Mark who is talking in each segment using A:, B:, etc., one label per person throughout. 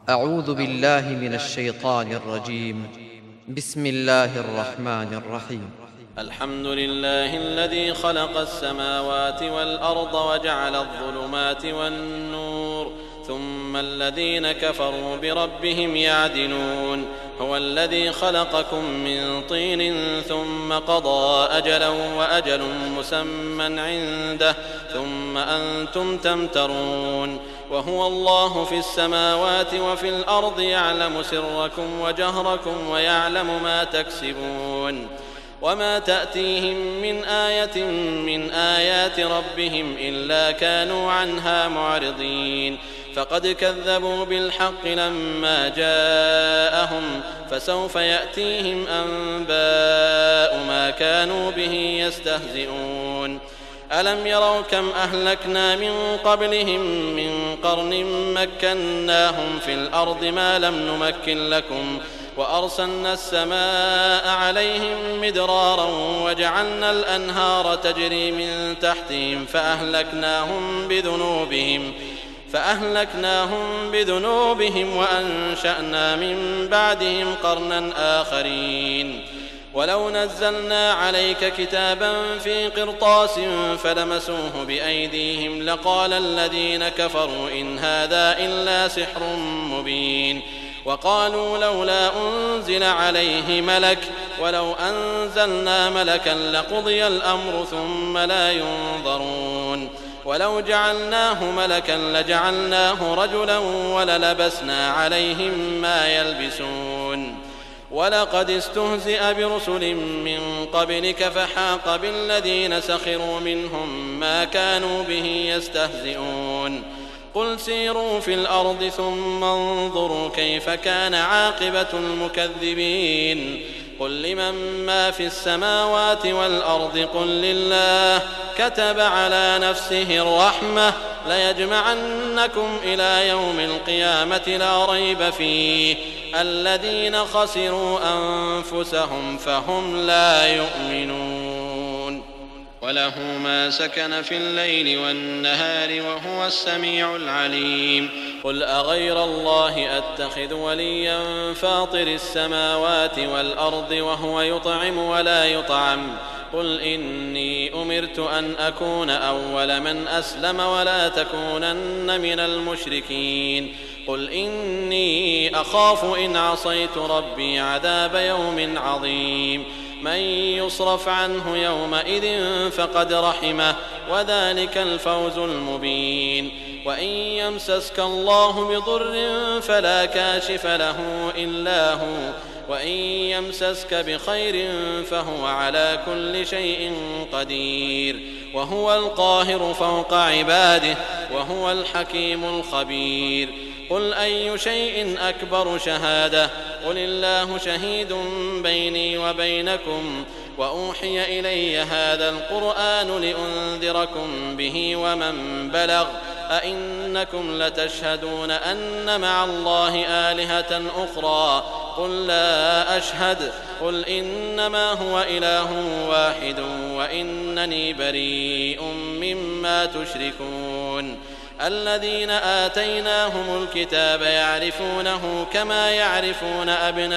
A: أعوذ بالله من الشيطان الرجيم. بسم الله الرحمن الرحيم.
B: الحمد لله الذي خلق السماوات والأرض وجعل الظلمات والنور ثم الذين كفروا بربهم يعدلون. هو الذي خلقكم من طين ثم قضى أجلا وأجل مسمى عنده ثم أنتم تمترون. وهو الله في السماوات وفي الأرض يعلم سركم وجهركم ويعلم ما تكسبون. وما تأتيهم من آية من آيات ربهم إلا كانوا عنها معرضين. فقد كذبوا بالحق لما جاءهم فسوف يأتيهم أنباء ما كانوا به يستهزئون. ألم يروا كم أهلكنا من قبلهم من قرن مكناهم في الأرض ما لم نمكن لكم وأرسلنا السماء عليهم مدرارا وجعلنا الأنهار تجري من تحتهم فأهلكناهم بذنوبهم وأنشأنا من بعدهم قرنا آخرين. ولو نزلنا عليك كتابا في قرطاس فلمسوه بأيديهم لقال الذين كفروا إن هذا إلا سحر مبين. وقالوا لولا أنزل عليه ملك ولو أنزلنا ملكا لقضي الأمر ثم لا ينظرون. ولو جعلناه ملكا لجعلناه رجلا وللبسنا عليهم ما يلبسون. ولقد استهزئ برسل من قبلك فحاق بالذين سخروا منهم ما كانوا به يستهزئون. قل سيروا في الأرض ثم انظروا كيف كان عاقبة المكذبين. قل لمن ما في السماوات والأرض قل لله كتب على نفسه الرحمة ليجمعنكم إلى يوم القيامة لا ريب فيه الذين خسروا أنفسهم فهم لا يؤمنون. وله ما سكن في الليل والنهار وهو السميع العليم. قل أغير الله أتخذ وليا فاطر السماوات والأرض وهو يطعم ولا يطعم. قل إني أمرت أن أكون أول من أسلم ولا تكونن من المشركين. قل إني أخاف إن عصيت ربي عذاب يوم عظيم. من يصرف عنه يومئذ فقد رحمه وذلك الفوز المبين. وإن يمسسك الله بضر فلا كاشف له إلا هو وإن يمسسك بخير فهو على كل شيء قدير. وهو القاهر فوق عباده وهو الحكيم الخبير. قل أي شيء أكبر شهادة قل الله شهيد بيني وبينكم وأوحي إلي هذا القرآن لأنذركم به ومن بلغ أئنكم لتشهدون أن مع الله آلهة أخرى قل لا أشهد قل إنما هو إله واحد وإنني بريء مما تشركون. الذين آتيناهم الكتاب يعرفونه كما يعرفون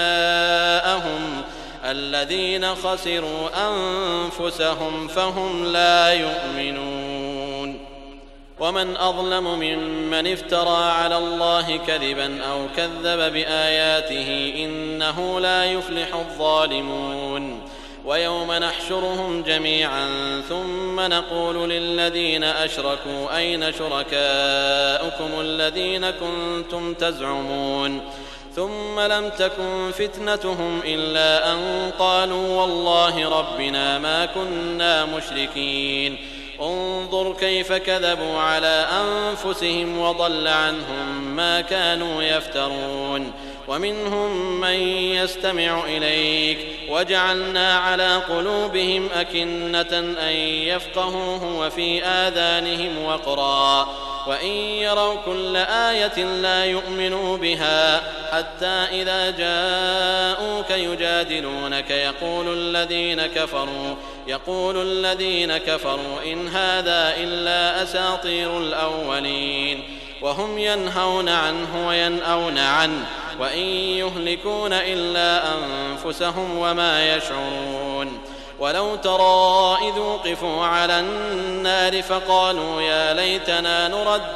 B: أبناءهم الذين خسروا أنفسهم فهم لا يؤمنون. ومن أظلم ممن افترى على الله كذبا أو كذب بآياته إنه لا يفلح الظالمون. ويوم نحشرهم جميعا ثم نقول للذين أشركوا أين شركاؤكم الذين كنتم تزعمون ثم لم تكن فتنتهم إلا أن قالوا والله ربنا ما كنا مشركين. انظر كيف كذبوا على أنفسهم وضل عنهم ما كانوا يفترون. ومنهم من يستمع إليك وجعلنا على قلوبهم أكنة أن يفقهوه وفي آذانهم وقرا وإن يروا كل آية لا يؤمنوا بها حتى إذا جاءوك يجادلونك يقول الذين كفروا إن هذا إلا أساطير الأولين. وهم ينهون عنه وينأون عنه وإن يهلكون إلا أنفسهم وما يشعرون ولو ترى إذ وقفوا على النار فقالوا يا ليتنا نرد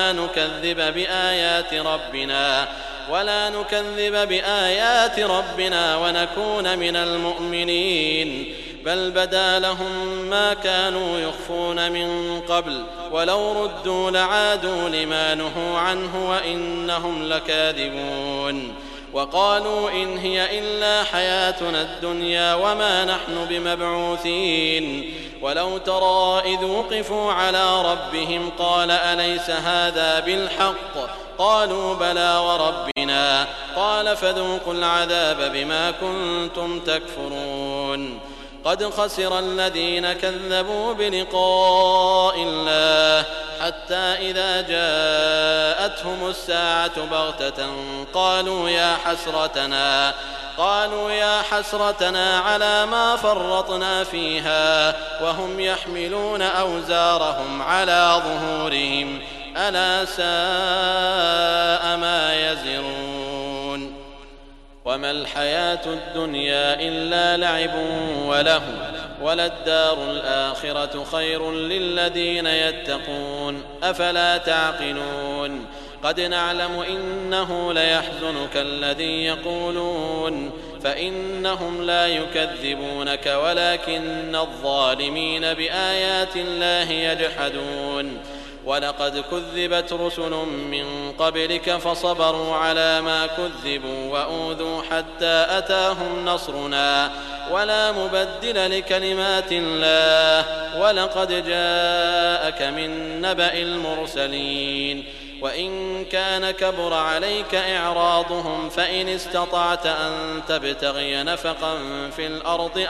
B: ولا نكذب بآيات ربنا ونكون من المؤمنين بل بدا لهم ما كانوا يخفون من قبل ولو ردوا لعادوا لما نهوا عنه وإنهم لكاذبون وقالوا إن هي إلا حياتنا الدنيا وما نحن بمبعوثين ولو ترى إذ وقفوا على ربهم قال أليس هذا بالحق قالوا بلى وربنا قال فذوقوا العذاب بما كنتم تكفرون قد خسر الذين كذبوا بلقاء الله حتى إذا جاءتهم الساعة بغتة قالوا يا حسرتنا على ما فرطنا فيها وهم يحملون أوزارهم على ظهورهم ألا ساء ما يزرون وما الحياة الدنيا إلا لعب ولهو وللدار الآخرة خير للذين يتقون أفلا تعقلون قد نعلم إنه ليحزنك الذي يقولون فإنهم لا يكذبونك ولكن الظالمين بآيات الله يجحدون ولقد كذبت رسل من قبلك فصبروا على ما كذبوا وأوذوا حتى أتاهم نصرنا ولا مبدل لكلمات الله ولقد جاءك من نبأ المرسلين وإن كان كبر عليك إعراضهم فإن استطعت أن تبتغي نفقا في الأرض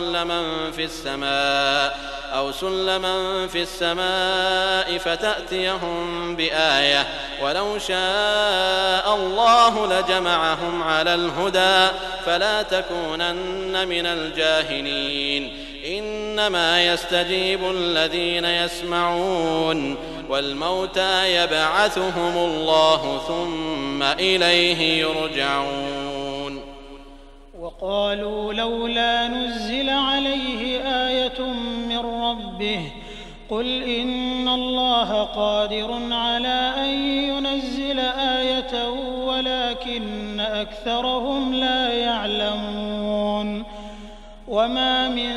B: أو سلما في السماء فتأتيهم بآية ولو شاء الله لجمعهم على الهدى فلا تكونن من الجاهلين إنما يستجيب الذين يسمعون والموتى يبعثهم الله ثم إليه يرجعون
C: وقالوا لولا نزل عليه آية من ربه قل إن الله قادر على أن ينزل آية ولكن أكثرهم لا يعلمون وما من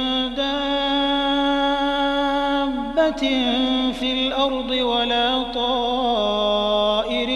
C: دابة في الأرض ولا طائر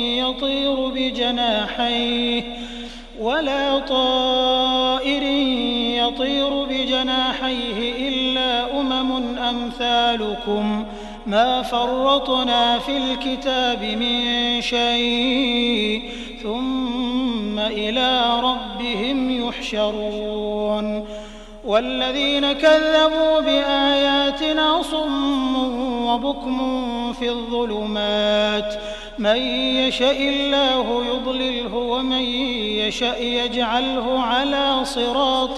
C: يطير بجناحيه إلا أمم أمثالكم ما فرطنا في الكتاب من شيء ثم إلى ربهم يحشرون والذين كذبوا بآياتنا صم وبكم في الظلمات من يشاء الله يضلله ومن يشاء يجعله على صراط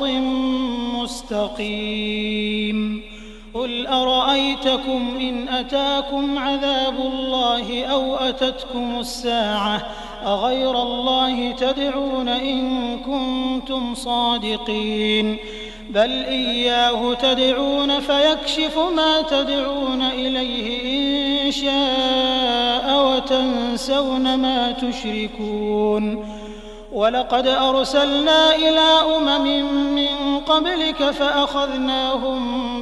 C: مستقيم قل أرأيتكم إن أتاكم عذاب الله أو أتتكم الساعة أغير الله تدعون إن كنتم صادقين بل إياه تدعون فيكشف ما تدعون إليه إن شاء وتنسون ما تشركون ولقد أرسلنا إلى أمم من قبلك فأخذناهم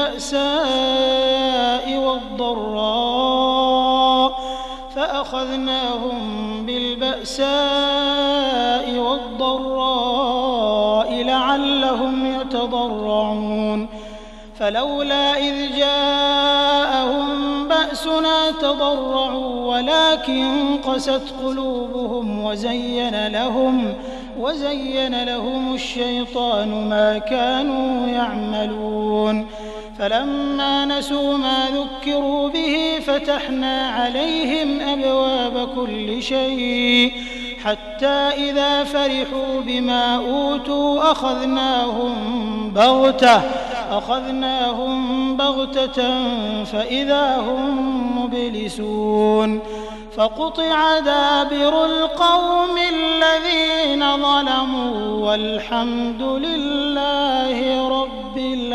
C: بالبأساء والضراء لعلهم يتضرعون فلولا إذ جاءهم بأسنا تضرعوا ولكن قست قلوبهم وزين لهم الشيطان ما كانوا يعملون فلما نسوا ما ذكروا به فتحنا عليهم أبواب كل شيء حتى إذا فرحوا بما أوتوا أخذناهم بغتة أخذناهم بغتة فإذا هم مبلسون فقطع دابر القوم الذين ظلموا والحمد لله رب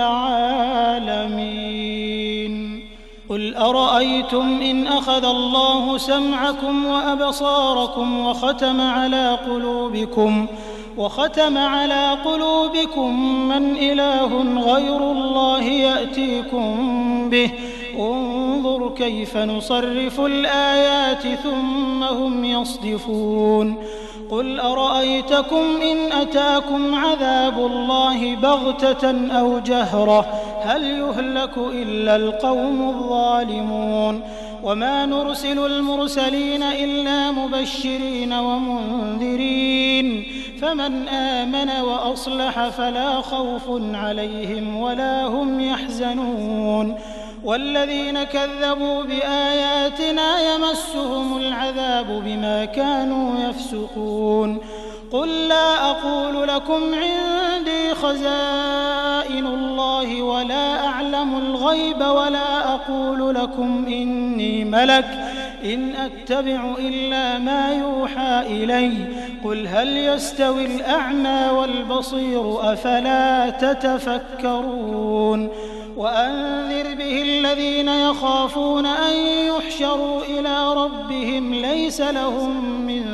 C: العالمين. قل أرأيتم إن أخذ الله سمعكم وأبصاركم وختم على قلوبكم من إله غير الله يأتيكم به انظر كيف نصرف الآيات ثم هم يصدفون. قل أرأيتكم إن أتاكم عذاب الله بغتة أو جهرة هل يهلك إلا القوم الظالمون. وما نرسل المرسلين إلا مبشرين ومنذرين فمن آمن وأصلح فلا خوف عليهم ولا هم يحزنون. والذين كذبوا بآياتنا يمسهم العذاب بما كانوا يفسقون. قل لا أقول لكم عندي خزائن الله ولا أعلم الغيب ولا أقول لكم إني ملك إن أتبع إلا ما يوحى إلي. قل هل يستوي الأعمى والبصير أفلا تتفكرون. وأنذر به الذين يخافون أن يحشروا إلى ربهم ليس لهم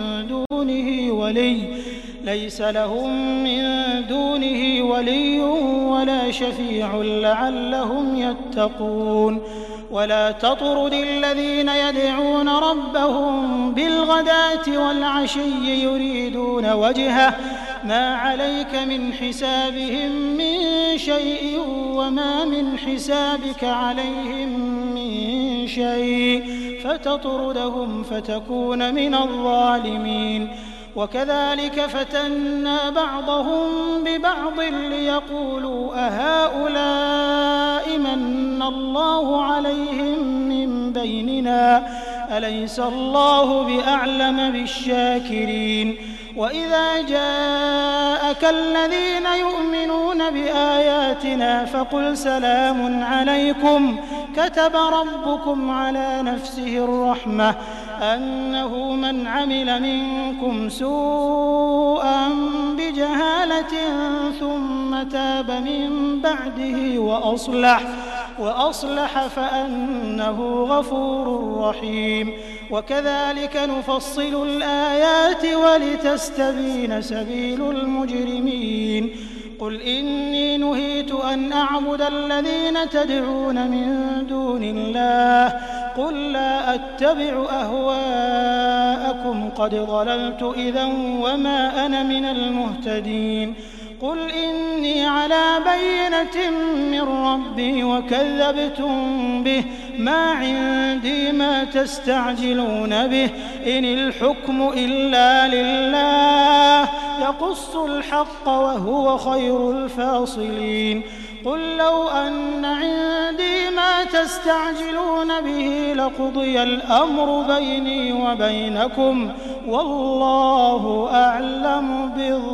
C: من دونه ولي ولا شفيع لعلهم يتقون. ولا تطرد الذين يدعون ربهم بالغداة والعشي يريدون وجهه ما عليك من حسابهم من شيء وما من حسابك عليهم من شيء فتطردهم فتكون من الظالمين. وكذلك فتنا بعضهم ببعض ليقولوا أهؤلاء من الله عليهم من بيننا أليس الله بأعلم بالشاكرين. وإذا جاءك الذين يؤمنون بآياتنا فقل سلام عليكم كتب ربكم على نفسه الرحمة أنه من عمل منكم سوءا بجهالة ثم تاب من بعده وأصلح فأنه غفور رحيم. وكذلك نفصل الآيات ولتستبين سبيل المجرمين. قل إني نهيت أن أعبد الذين تدعون من دون الله قل لا أتبع أهواءكم قد ضللت إذا وما أنا من المهتدين. قل إني على بينة من ربي وكذبتم به ما عندي ما تستعجلون به إن الحكم إلا لله يقص الحق وهو خير الفاصلين. قل لو أن عندي ما تستعجلون به لقضي الأمر بيني وبينكم والله أعلم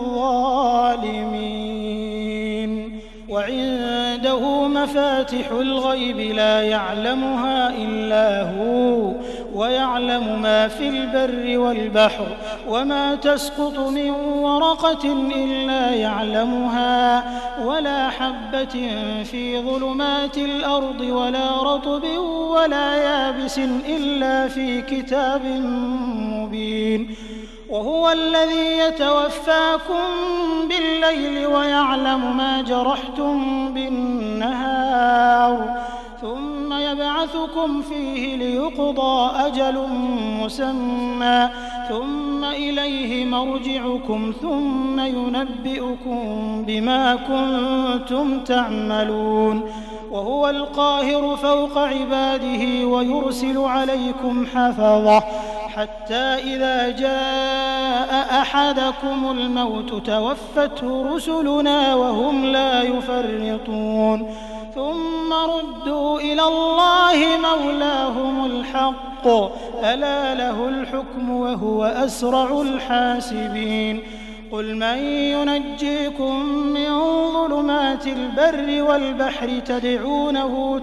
C: بالظالمين. وعنده مفاتح الغيب لا يعلمها إلا هو ويعلم ما في البر والبحر وما تسقط من ورقة إلا يعلمها ولا حبة في ظلمات الأرض ولا رطب ولا يابس إلا في كتاب مبين. وهو الذي يتوفاكم بالليل ويعلم ما جرحتم بالنهار ثم يبعثكم فيه ليقضى أجل مسمى ثم إليه مرجعكم ثم ينبئكم بما كنتم تعملون. وهو القاهر فوق عباده ويرسل عليكم حفظة حتى إذا جاء أحدكم الموت توفته رسلنا وهم لا يفرطون ثم ردوا إلى الله مولاهم الحق ألا له الحكم وهو أسرع الحاسبين. قل من ينجيكم من ظلمات البر والبحر تدعونه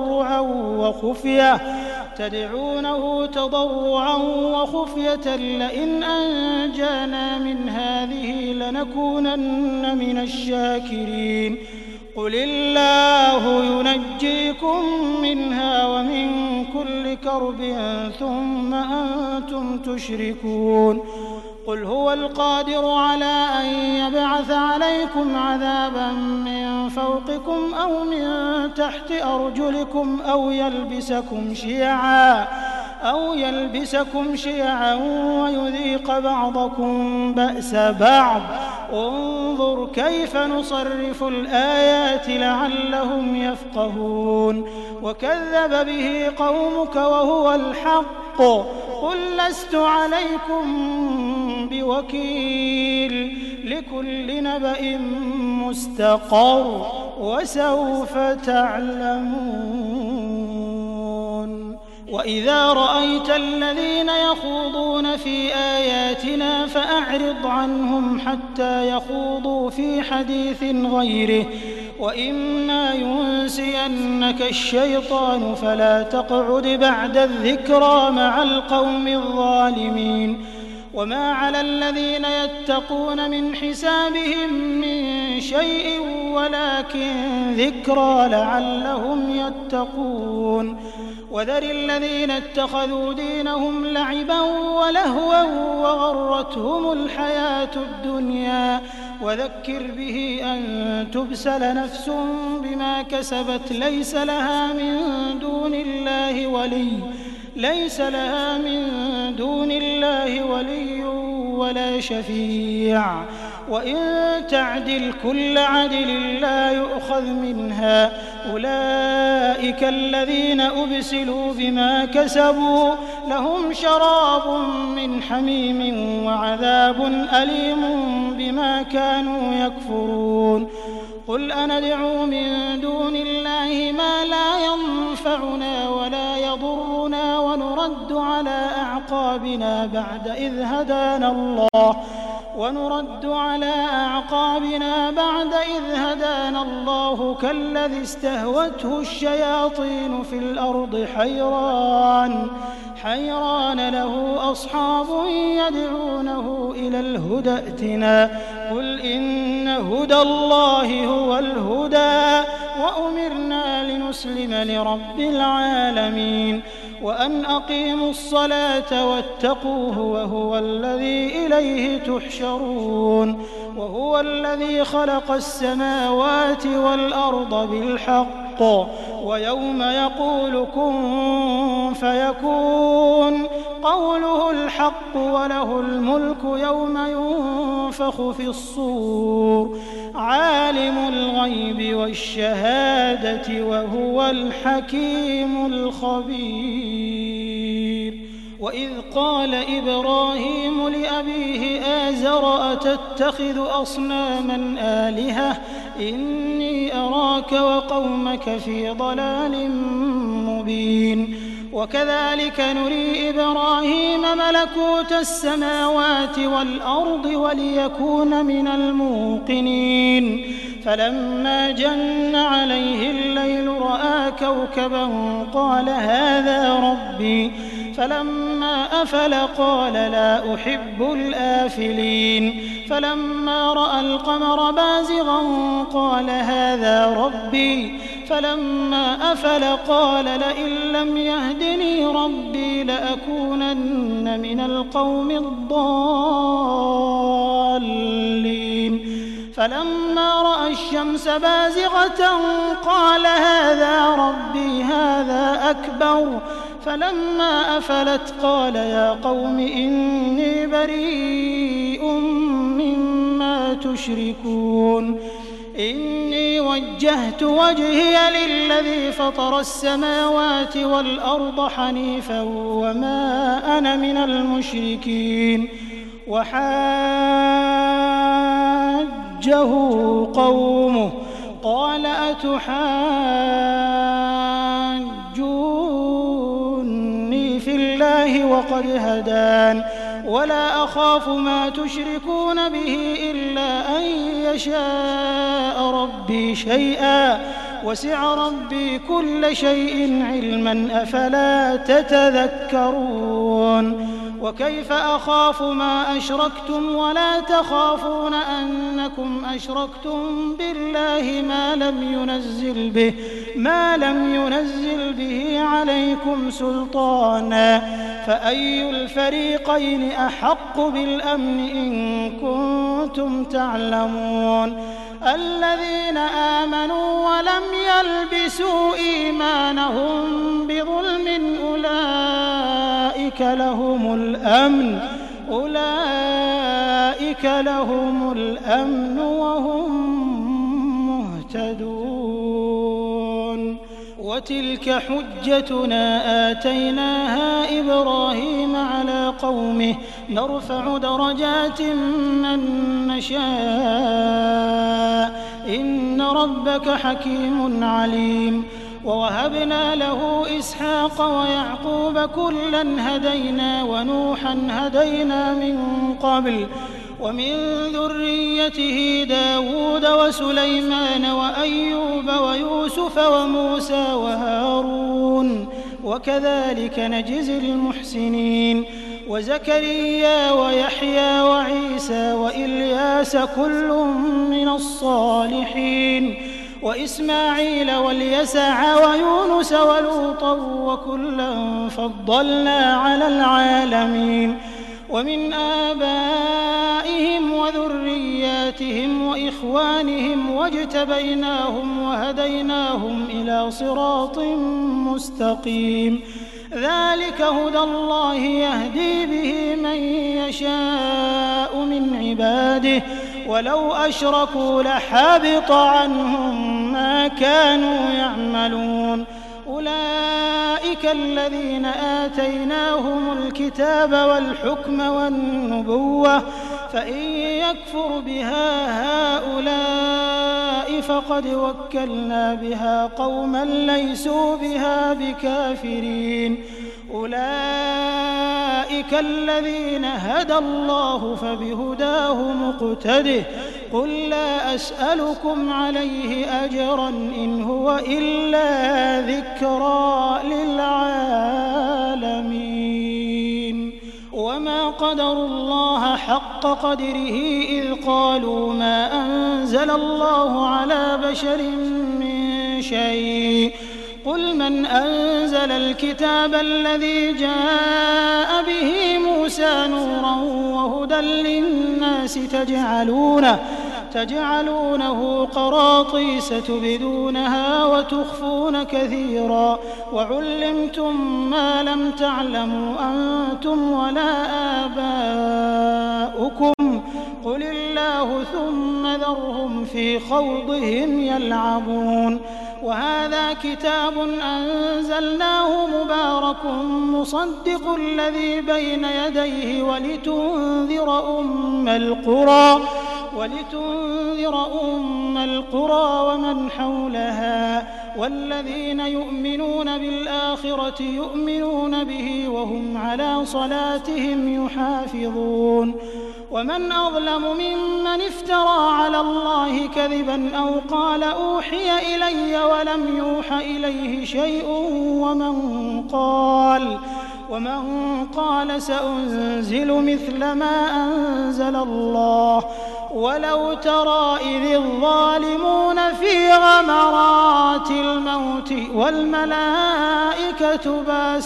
C: تضرعا وخفية لئن أنجانا من هذه لنكونن من الشاكرين قل الله ينجيكم منها ومن كل كرب ثم أنتم تشركون قل هو القادر على أن يبعث عليكم عذابا من فوقكم أو من تحت أرجلكم أو يلبسكم شيعا ويذيق بعضكم بأس بعض انظر كيف نصرف الآيات لعلهم يفقهون وكذب به قومك وهو الحق قل لست عليكم بوكيل لكل نبأ مستقر وسوف تعلمون وإذا رأيت الذين يخوضون في آياتنا فأعرض عنهم حتى يخوضوا في حديث غيره وإما ينسينك الشيطان فلا تقعد بعد الذكرى مع القوم الظالمين وما على الذين يتقون من حسابهم من شيء ولكن ذكرى لعلهم يتقون وذر الذين اتخذوا دينهم لعبا ولهوا وغرتهم الحياة الدنيا وذكر به أن تبسل نفس بما كسبت ليس لها من دون الله ولي ولا شفيع وإن تعدل كل عدل لا يؤخذ منها أولئك الذين أبسلوا بما كسبوا لهم شراب من حميم وعذاب أليم بما كانوا يكفرون قل أندعو من دون الله ما لا ينفعنا ولا يضرنا ونرد على أعقابنا بعد إذ هدانا الله كالذي استهوته الشياطين في الأرض حيران له أصحاب يدعونه إلى الهدى ائتنا قل إن هدى الله هو الهدى وأمرنا لنسلم لرب العالمين وأن أقيموا الصلاة واتقوه وهو الذي إليه تحشرون وهو الذي خلق السماوات والأرض بالحق ويوم يقول كن فيكون قوله الحق وله الملك يوم ينفخ في الصور عالم الغيب والشهادة وهو الحكيم الخبير وإذ قال إبراهيم لأبيه آزر أتتخذ أصناما آلهة إني أراك وقومك في ضلال مبين وكذلك نري إبراهيم ملكوت السماوات والأرض وليكون من الموقنين فلما جن عليه الليل رأى كوكبا قال هذا ربي فلما أفل قال لا أحب الآفلين فلما رأى القمر بازغا قال هذا ربي فلما أفل قال لئن لم يهدني ربي لأكونن من القوم الضالين فلما رأى الشمس بازغة قال هذا ربي هذا أكبر فلما أفلت قال يا قوم إني بريء مما تشركون إني وجهت وجهي للذي فطر السماوات والأرض حنيفا وما أنا من المشركين وحاجه قومه قال أتحاجوني في الله وقد هدان ولا أخاف ما تشركون به إلا أن يشاء ربي شيئا وسع ربي كل شيء علما أفلا تتذكرون وكيف أخاف ما أشركتم ولا تخافون أنكم أشركتم بالله ما لم ينزل به عليكم سلطانا فأي الفريقين أحق بالأمن إن كنتم تعلمون الذين آمنوا ولم يلبسوا إيمانهم بظلم أولئك لهم الأمن وهم مهتدون وتلك حجتنا آتيناها إبراهيم على قومه نرفع درجات من نشاء إن ربك حكيم عليم ووهبنا له إسحاق ويعقوب كلا هدينا ونوحا هدينا من قبل ومن ذريته داود وسليمان وأيوب ويوسف وموسى وهارون وكذلك نجزي المحسنين وزكريا ويحيى وعيسى وإلياس كل من الصالحين وإسماعيل واليسع ويونس ولوطا وكلا فضلنا على العالمين ومن آبائهم وذرياتهم وإخوانهم واجتبيناهم وهديناهم إلى صراط مستقيم ذلك هدى الله يهدي به من يشاء من عباده ولو أشركوا لحبط عنهم ما كانوا يعملون أولئك الذين آتيناهم الكتاب والحكم والنبوة فإن يكفر بها هؤلاء فقد وكلنا بها قوما ليسوا بها بكافرين أولئك الذين هدى الله فبهداه مقتده قل لا أسألكم عليه أجرا إن هو إلا ذكرى للعالمين وما قدروا الله حق قدره إذ قالوا ما أنزل الله على بشر من شيء قل من أنزل الكتاب الذي جاء به موسى نورا وهدى للناس تجعلونه قراطيس تبدونها وتخفون كثيرا وعلمتم ما لم تعلموا أنتم ولا آباؤكم قل الله ثم ذرهم في خوضهم يلعبون وهذا كتاب أنزلناه مبارك مصدق الذي بين يديه ولتنذر أم القرى ومن حولها والذين يؤمنون بالآخرة يؤمنون به وهم على صلاتهم يحافظون ومن أظلم ممن افترى على الله كذبا أو قال أوحي إلي ولم يوح إليه شيء ومن قال سأنزل مثل ما أنزل الله ولو ترى إذ الظالمون في غمرات الموت والملائكة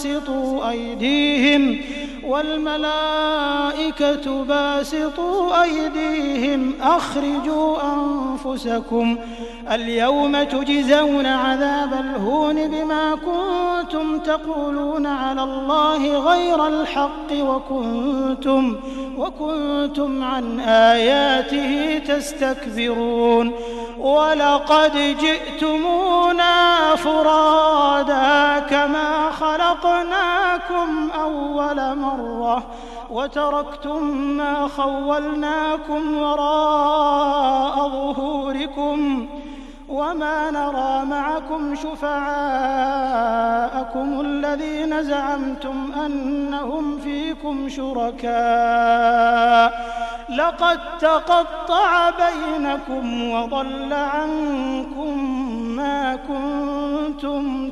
C: باسطوا أيديهم أخرجوا أنفسكم اليوم تجزون عذاب الهون بما كنتم تقولون على الله غير الحق وكنتم عن آياته تستكبرون ولقد جئتمونا فرادا كما خلقناكم أول مرة وتركتم ما خولناكم وراء ظهوركم وما نرى معكم شفعاءكم الذين زعمتم أنهم فيكم شركاء لقد تقطع بينكم وضل عنكم ما كنتم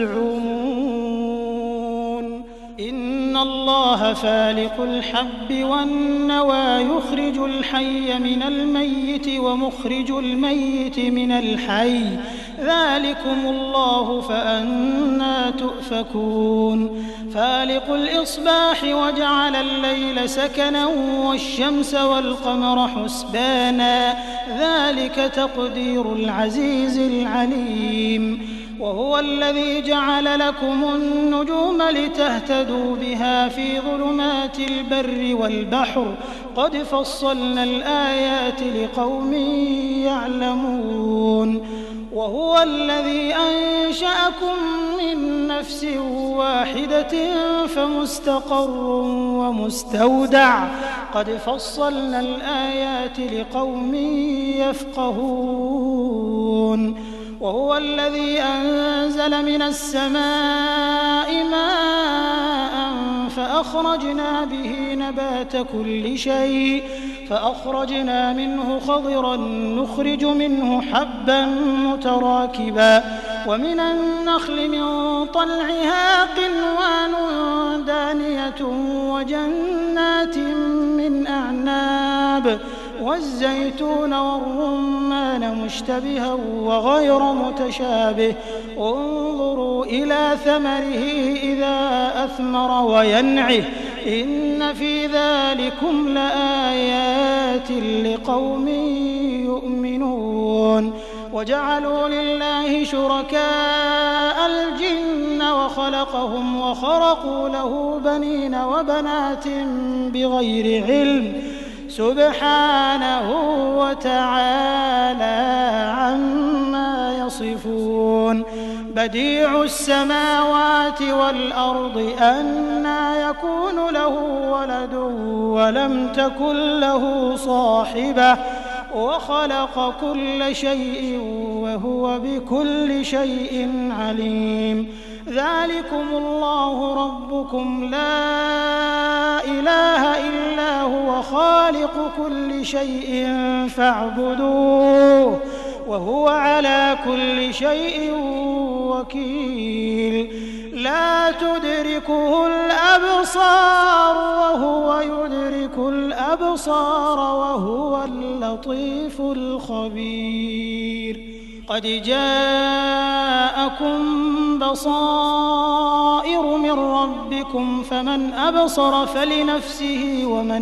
C: تزعمون إن الله فالق الحب والنوى يخرج الحي من الميت ومخرج الميت من الحي ذلكم الله فأنى تؤفكون فالق الإصباح وجعل الليل سكنا والشمس والقمر حسبانا ذلك تقدير العزيز العليم وهو الذي جعل لكم النجوم لتهتدوا بها في ظلمات البر والبحر قد فصلنا الآيات لقوم يعلمون وهو الذي أنشأكم من نفس واحدة فمستقر ومستودع قد فصلنا الآيات لقوم يفقهون وهو الذي أنزل من السماء ماء فأخرجنا به نبات كل شيء فأخرجنا منه خضرا نخرج منه حبا متراكبا ومن النخل من طلعها قنوان دانية وجنات من أعناب والزيتون والرمان مشتبها وغير متشابه انظروا إلى ثمره إذا أثمر وينعه إن في ذلكم لآيات لقوم يؤمنون وجعلوا لله شركاء الجن وخلقهم وخرقوا له بنين وبنات بغير علم سبحانه وتعالى عما يصفون بديع السماوات والأرض أنى يكون له ولد ولم تكن له صاحبة وخلق كل شيء وهو بكل شيء عليم ذلكم الله ربكم لا إله إلا هو خالق كل شيء فاعبدوه وهو على كل شيء وكيل لا تدركه الأبصار وهو يدرك الأبصار وهو اللطيف الخبير قد جاءكم بصائر من ربكم فمن أبصر فلنفسه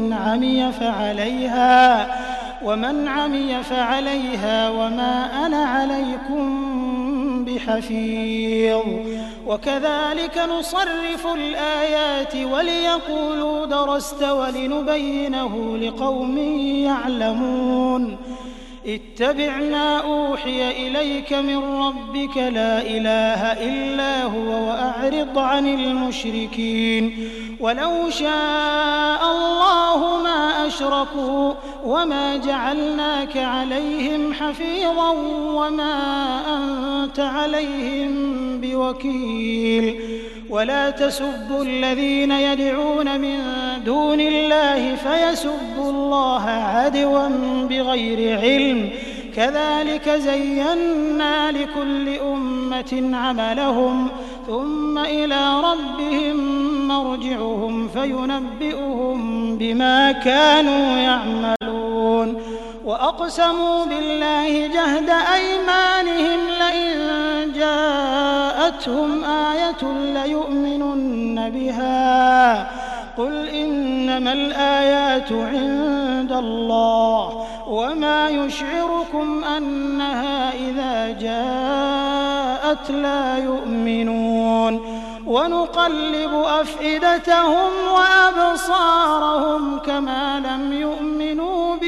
C: ومن عمي فعليها وما أنا عليكم بحفيظ وكذلك نصرف الآيات وليقولوا درست ولنبينه لقوم يعلمون اتبع ما أوحي إليك من ربك لا إله إلا هو وأعرض عن المشركين ولو شاء الله ما أشركوا وما جعلناك عليهم حفيظا وما أنت عليهم بوكيل ولا تسبوا الذين يدعون من دون الله فيسبوا الله عدوا بغير علم كذلك زينا لكل أمة عملهم ثم إلى ربهم مرجعهم فينبئهم بما كانوا يعملون وأقسموا بالله جهد أيمانهم لئن جاءتهم آية ليؤمنن بها قل إنما الآيات عند الله وما يشعركم أنها إذا جاءت لا يؤمنون ونقلب أفئدتهم وأبصارهم كما لم يؤمنوا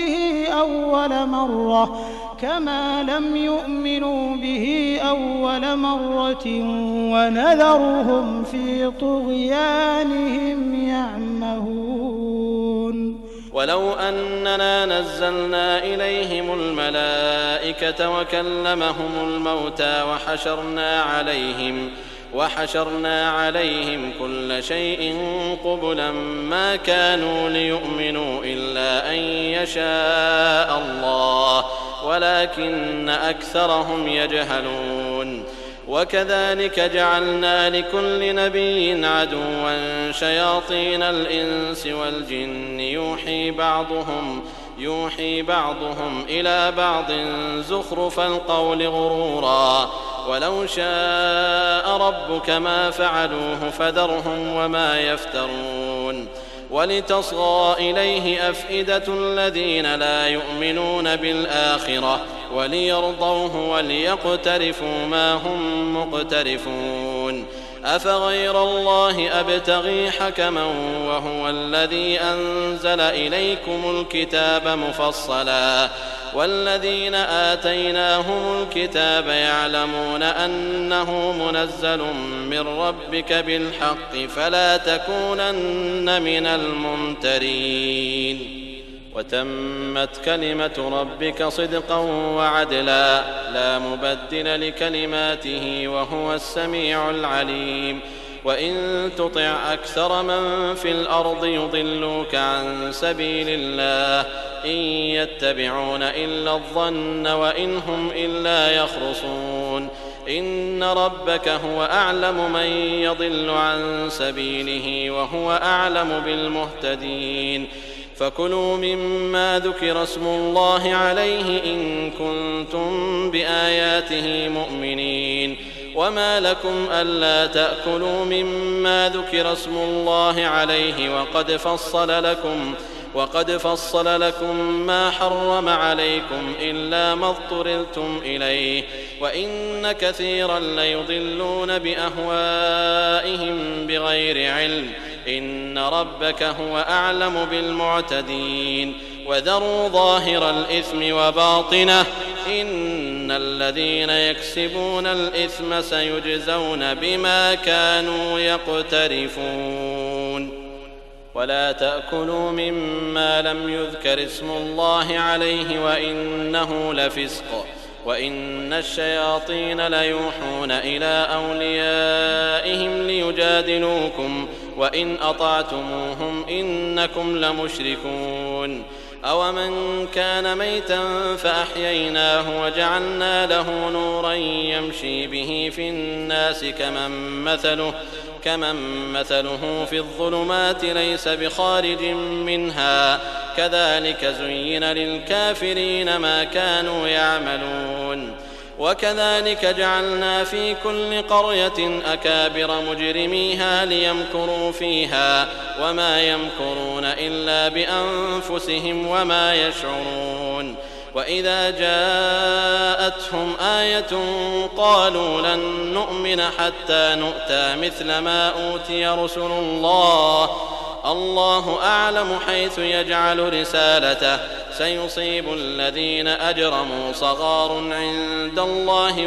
C: به أول مرة ونذرهم في طغيانهم يعمهون
B: ولو أننا نزلنا إليهم الملائكة وكلمهم الموتى وحشرنا عليهم كل شيء قبلا ما كانوا ليؤمنوا إلا أن يشاء الله ولكن أكثرهم يجهلون. وكذلك جعلنا لكل نبي عدوا شياطين الإنس والجن يوحي بعضهم إلى بعض زخرف القول غرورا ولو شاء ربك ما فعلوه فذرهم وما يفترون. ولتصغى إليه أفئدة الذين لا يؤمنون بالآخرة وليرضوه وليقترفوا ما هم مقترفون. أفغير الله أبتغي حكما وهو الذي أنزل إليكم الكتاب مفصلا والذين آتيناهم الكتاب يعلمون أنه منزل من ربك بالحق فلا تكونن من الممترين. وتمت كلمة ربك صدقا وعدلا لا مبدل لكلماته وهو السميع العليم. وإن تطع أكثر من في الأرض يضلوك عن سبيل الله إن يتبعون إلا الظن وإن هم إلا يخرصون. إن ربك هو أعلم من يضل عن سبيله وهو أعلم بالمهتدين. فكلوا مما ذكر اسم الله عليه إن كنتم بآياته مؤمنين. وما لكم ألا تأكلوا مما ذكر اسم الله عليه وقد فصل لكم ما حرم عليكم إلا ما اضطررتم إليه وإن كثيرا ليضلون بأهوائهم بغير علم. إن ربك هو أعلم بالمعتدين. وذروا ظاهر الإثم وباطنه إن الذين يكسبون الإثم سيجزون بما كانوا يقترفون. ولا تأكلوا مما لم يذكر اسم الله عليه وإنه لفسق وإن الشياطين ليوحون إلى أوليائهم ليجادلوكم وإن أطعتموهم إنكم لمشركون. أومن كان ميتا فأحييناه وجعلنا له نورا يمشي به في الناس كمن مثله في الظلمات ليس بخارج منها كذلك زين للكافرين ما كانوا يعملون. وكذلك جعلنا في كل قرية أكابر مجرميها ليمكروا فيها وما يمكرون إلا بأنفسهم وما يشعرون. وإذا جاءتهم آية قالوا لن نؤمن حتى نؤتى مثل ما أوتي رسل الله أعلم حيث يجعل رسالته سيصيب الذين أجرموا صغار عند الله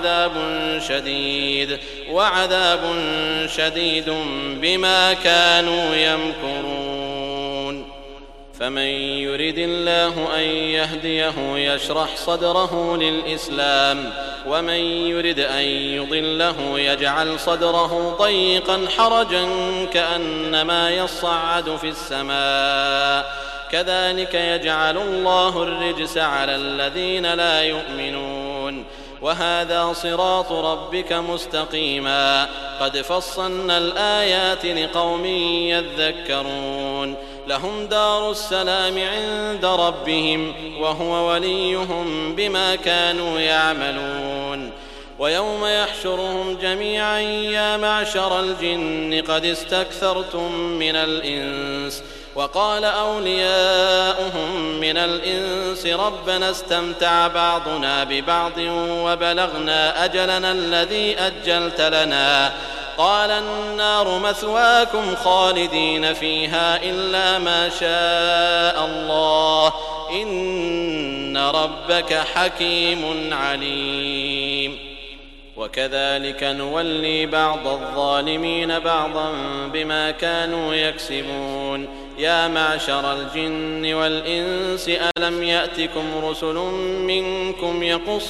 B: وعذاب شديد بما كانوا يمكرون. فمن يرد الله أن يهديه يشرح صدره للإسلام ومن يرد أن يضله يجعل صدره ضيقا حرجا كأنما يصعد في السماء كذلك يجعل الله الرجس على الذين لا يؤمنون. وهذا صراط ربك مستقيما قد فصلنا الآيات لقوم يذكرون. لهم دار السلام عند ربهم وهو وليهم بما كانوا يعملون. ويوم يحشرهم جميعا يا معشر الجن قد استكثرتم من الإنس وقال أولياؤهم من الإنس ربنا استمتع بعضنا ببعض وبلغنا أجلنا الذي أجلت لنا قال النار مثواكم خالدين فيها إلا ما شاء الله إن ربك حكيم عليم. وكذلك نولي بعض الظالمين بعضا بما كانوا يكسبون. يا معشر الجن والإنس ألم يأتكم رسل منكم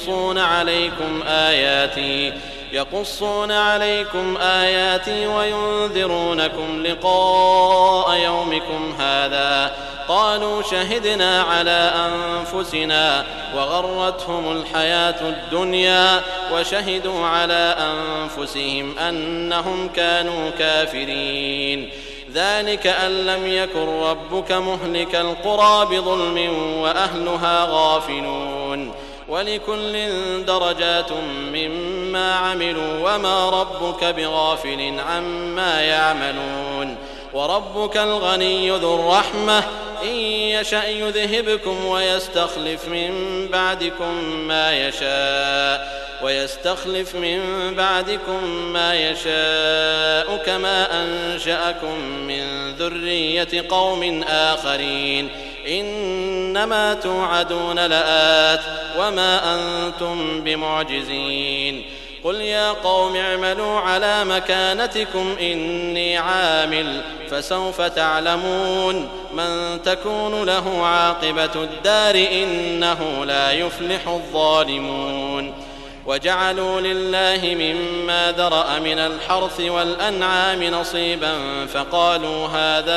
B: يقصون عليكم آياتي وينذرونكم لقاء يومكم هذا قالوا شهدنا على أنفسنا وغرتهم الحياة الدنيا وشهدوا على أنفسهم أنهم كانوا كافرين ذلك أن لم يكن ربك مهلك القرى بظلم وأهلها غافلون ولكل درجات مما عملوا وما ربك بغافل عما يعملون وربك الغني ذو الرحمة إن يشأ يذهبكم ويستخلف من بعدكم ما يشاء كما أنشأكم من ذرية قوم آخرين إنما توعدون لآت وما أنتم بمعجزين قل يا قوم اعملوا على مكانتكم إني عامل فسوف تعلمون من تكون له عاقبة الدار إنه لا يفلح الظالمون وجعلوا لله مما ذرأ من الحرث والأنعام نصيبا فقالوا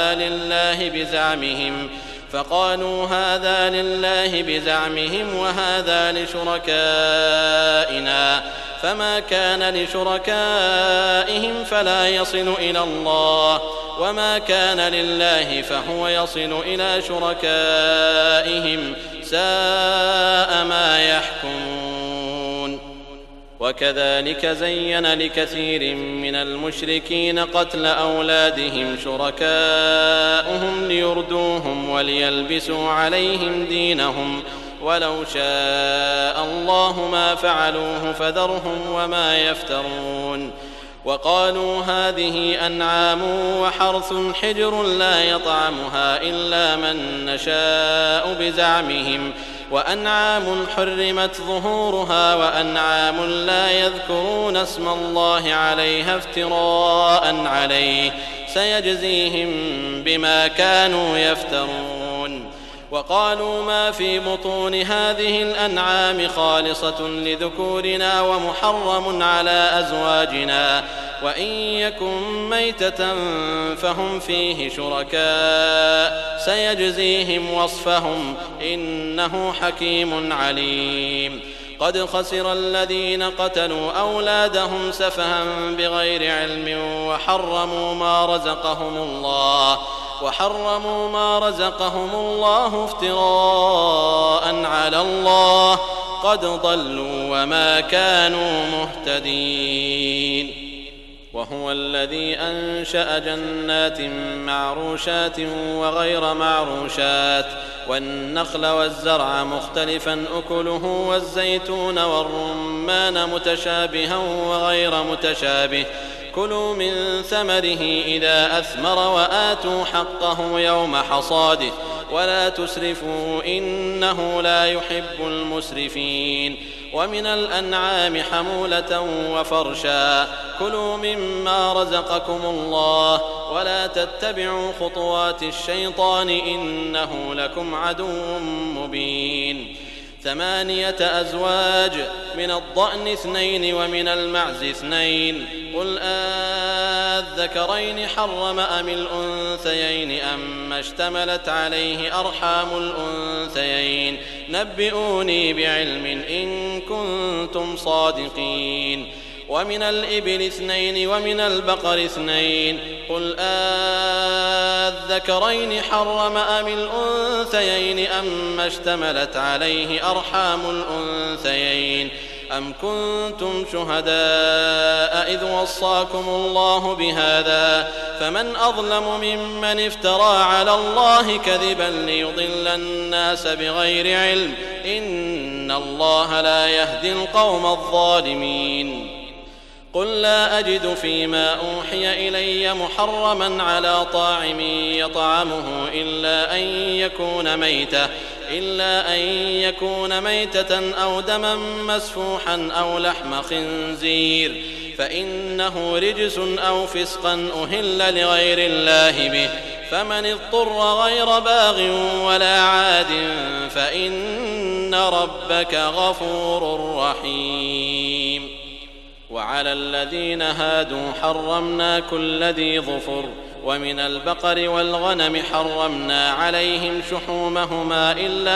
B: هذا لله بزعمهم وهذا لشركائنا فما كان لشركائهم فلا يصل إلى الله وما كان لله فهو يصل إلى شركائهم ساء ما يحكمون وكذلك زين لكثير من المشركين قتل أولادهم شركاؤهم ليردوهم وليلبسوا عليهم دينهم ولو شاء الله ما فعلوه فذرهم وما يفترون وقالوا هذه أنعام وحرث حجر لا يطعمها إلا من نشاء بزعمهم وأنعام حرمت ظهورها وأنعام لا يذكرون اسم الله عليها افتراء عليه سيجزيهم بما كانوا يفترون وقالوا ما في بطون هذه الأنعام خالصة لذكورنا ومحرم على أزواجنا وإن يكن ميتة فهم فيه شركاء سيجزيهم وصفهم إنه حكيم عليم قد خسر الذين قتلوا أولادهم سفها بغير علم وحرموا ما رزقهم الله افتراء على الله قد ضلوا وما كانوا مهتدين وهو الذي أنشأ جنات معروشات وغير معروشات والنخل والزرع مختلفا أكله والزيتون والرمان متشابها وغير متشابه كلوا من ثمره إذا أثمر وآتوا حقه يوم حصاده ولا تسرفوا إنه لا يحب المسرفين ومن الأنعام حمولة وفرشا كلوا مما رزقكم الله ولا تتبعوا خطوات الشيطان إنه لكم عدو مبين 8 أزواج من الضأن 2 ومن المعز 2 قل أذكرين حرم أم الأنثيين أم اشتملت عليه أرحام الأنثيين نبئوني بعلم إن كنتم صادقين ومن الإبل 2 ومن البقر 2 قل أذكرين حرم أم الأنثيين أم اشتملت عليه أرحام الأنثيين أم كنتم شهداء إذ وصاكم الله بهذا فمن أظلم ممن افترى على الله كذبا ليضل الناس بغير علم إن الله لا يهدي القوم الظالمين قل لا أجد فيما أوحي إلي محرما على طاعم يطعمه إلا أن يكون ميتة أو دما مسفوحا أو لحم خنزير فإنه رجس أو فسقا أهل لغير الله به فمن اضطر غير باغ ولا عاد فإن ربك غفور رحيم. وعلى الذين هادوا حرمنا كل ذي ظفر ومن البقر والغنم حرمنا عليهم شحومهما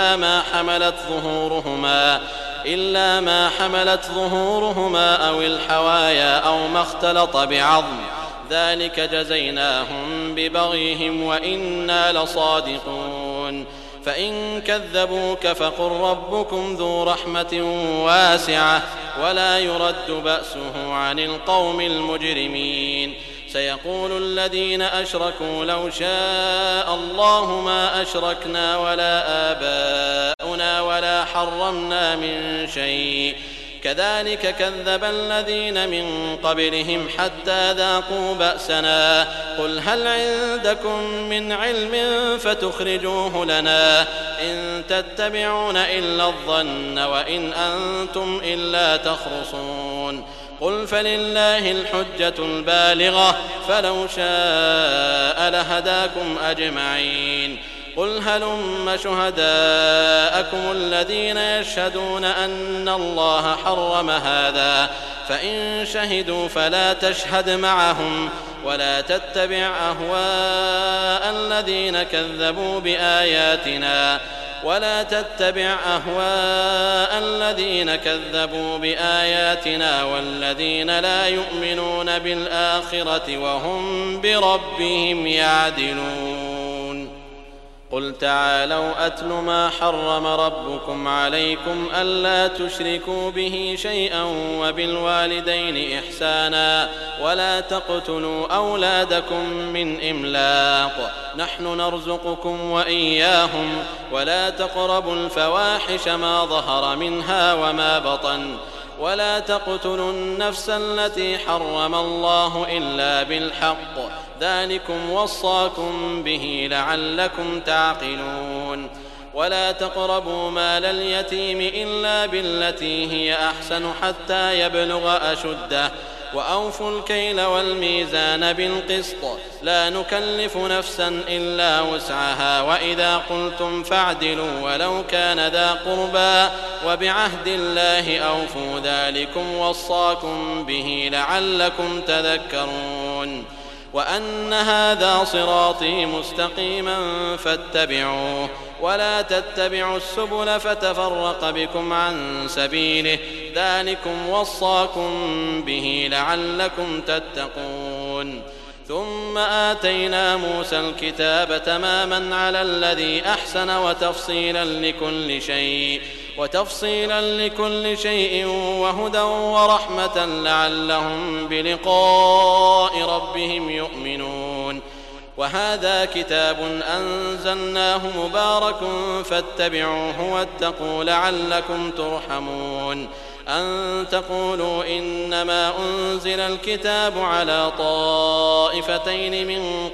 B: إلا ما حملت ظهورهما أو الحوايا أو ما اختلط بعظم ذلك جزيناهم ببغيهم وإنا لصادقون. فإن كذبوك فقل ربكم ذو رحمة واسعة ولا يرد بأسه عن القوم المجرمين. سيقول الذين أشركوا لو شاء الله ما أشركنا ولا آباؤنا ولا حرمنا من شيء كذلك كذب الذين من قبلهم حتى ذاقوا بأسنا قل هل عندكم من علم فتخرجوه لنا إن تتبعون إلا الظن وإن أنتم إلا تخرصون. قل فلله الحجة البالغة فلو شاء لهداكم أجمعين. قل هلم شهداءكم الذين يشهدون أن الله حرم هذا فإن شهدوا فلا تشهد معهم ولا تتبع أهواء الذين كذبوا بآياتنا والذين لا يؤمنون بالآخرة وهم بربهم يعدلون. قل تعالوا أتل ما حرم ربكم عليكم ألا تشركوا به شيئا وبالوالدين إحسانا ولا تقتلوا أولادكم من إملاق نحن نرزقكم وإياهم ولا تقربوا الفواحش ما ظهر منها وما بطن ولا تقتلوا النفس التي حرم الله إلا بالحق ذلكم وصاكم به لعلكم تعقلون. ولا تقربوا مال اليتيم إلا بالتي هي أحسن حتى يبلغ أشده وأوفوا الكيل والميزان بالقسط لا نكلف نفسا إلا وسعها وإذا قلتم فاعدلوا ولو كان ذا قربى وبعهد الله أوفوا ذلكم وصاكم به لعلكم تذكرون. وأن هذا صراطي مستقيما فاتبعوه ولا تتبعوا السبل فتفرق بكم عن سبيله ذلكم وصاكم به لعلكم تتقون. ثم آتينا موسى الكتاب تماما على الذي أحسن وتفصيلا لكل شيء وهدى ورحمة لعلهم بلقاء ربهم يؤمنون. وهذا كتاب أنزلناه مبارك فاتبعوه واتقوا لعلكم ترحمون. أن تقولوا إنما أنزل الكتاب على طائفتين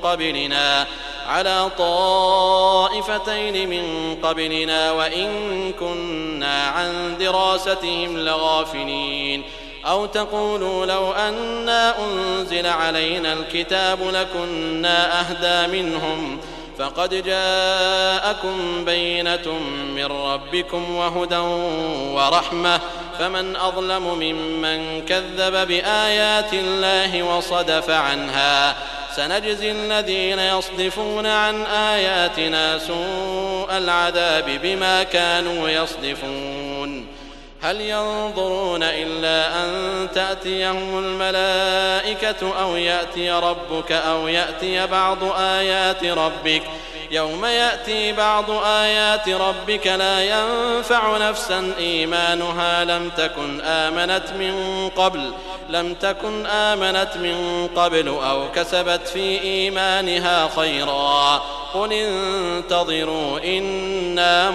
B: من قبلنا وإن كنا عن دراستهم لغافلين. أو تقولوا لو أنا أنزل علينا الكتاب لكنا أهدى منهم فقد جاءكم بينة من ربكم وهدى ورحمة فمن أظلم ممن كذب بآيات الله وصدف عنها سنجزي الذين يصدفون عن آياتنا سوء العذاب بما كانوا يصدفون. هل ينظرون إلا أن تأتيهم الملائكة أو يأتي ربك أو يأتي بعض آيات ربك يوم يأتي بعض آيات ربك لا ينفع نفسا إيمانها لم تكن آمنت من قبل أو كسبت في إيمانها خيرا قل انتظروا إنا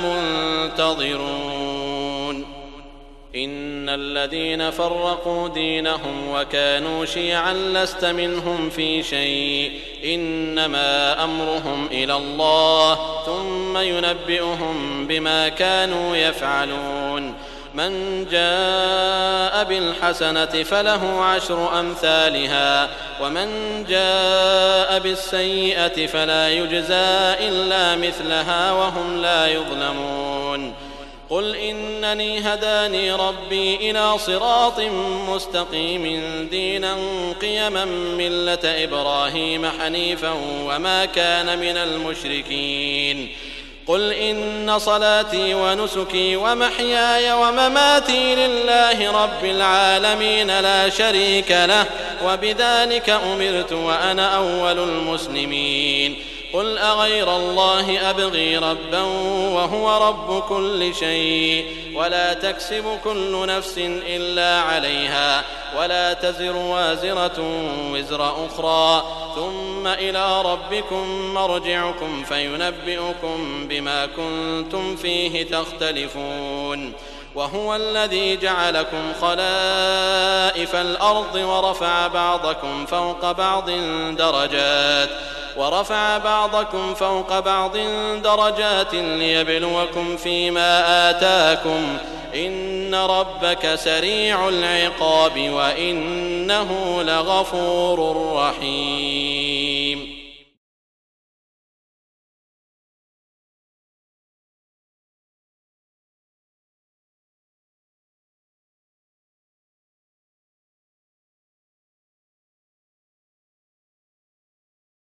B: منتظرون. إن الذين فرقوا دينهم وكانوا شيعا لست منهم في شيء إنما أمرهم إلى الله ثم ينبئهم بما كانوا يفعلون. من جاء بالحسنة فله 10 أمثالها ومن جاء بالسيئة فلا يجزى إلا مثلها وهم لا يظلمون قل إنني هداني ربي إلى صراط مستقيم دينا قيما ملة إبراهيم حنيفا وما كان من المشركين قل إن صلاتي ونسكي ومحياي ومماتي لله رب العالمين لا شريك له وبذلك أمرت وأنا أول المسلمين قل أغير الله أبغي ربا وهو رب كل شيء ولا تكسب كل نفس إلا عليها ولا تزر وازرة وزر أخرى ثم إلى ربكم مرجعكم فينبئكم بما كنتم فيه تختلفون وهو الذي جعلكم خلائف الأرض ورفع بعضكم فوق بعض درجات ليبلوكم فيما آتاكم إن ربك سريع العقاب وإنه لغفور رحيم.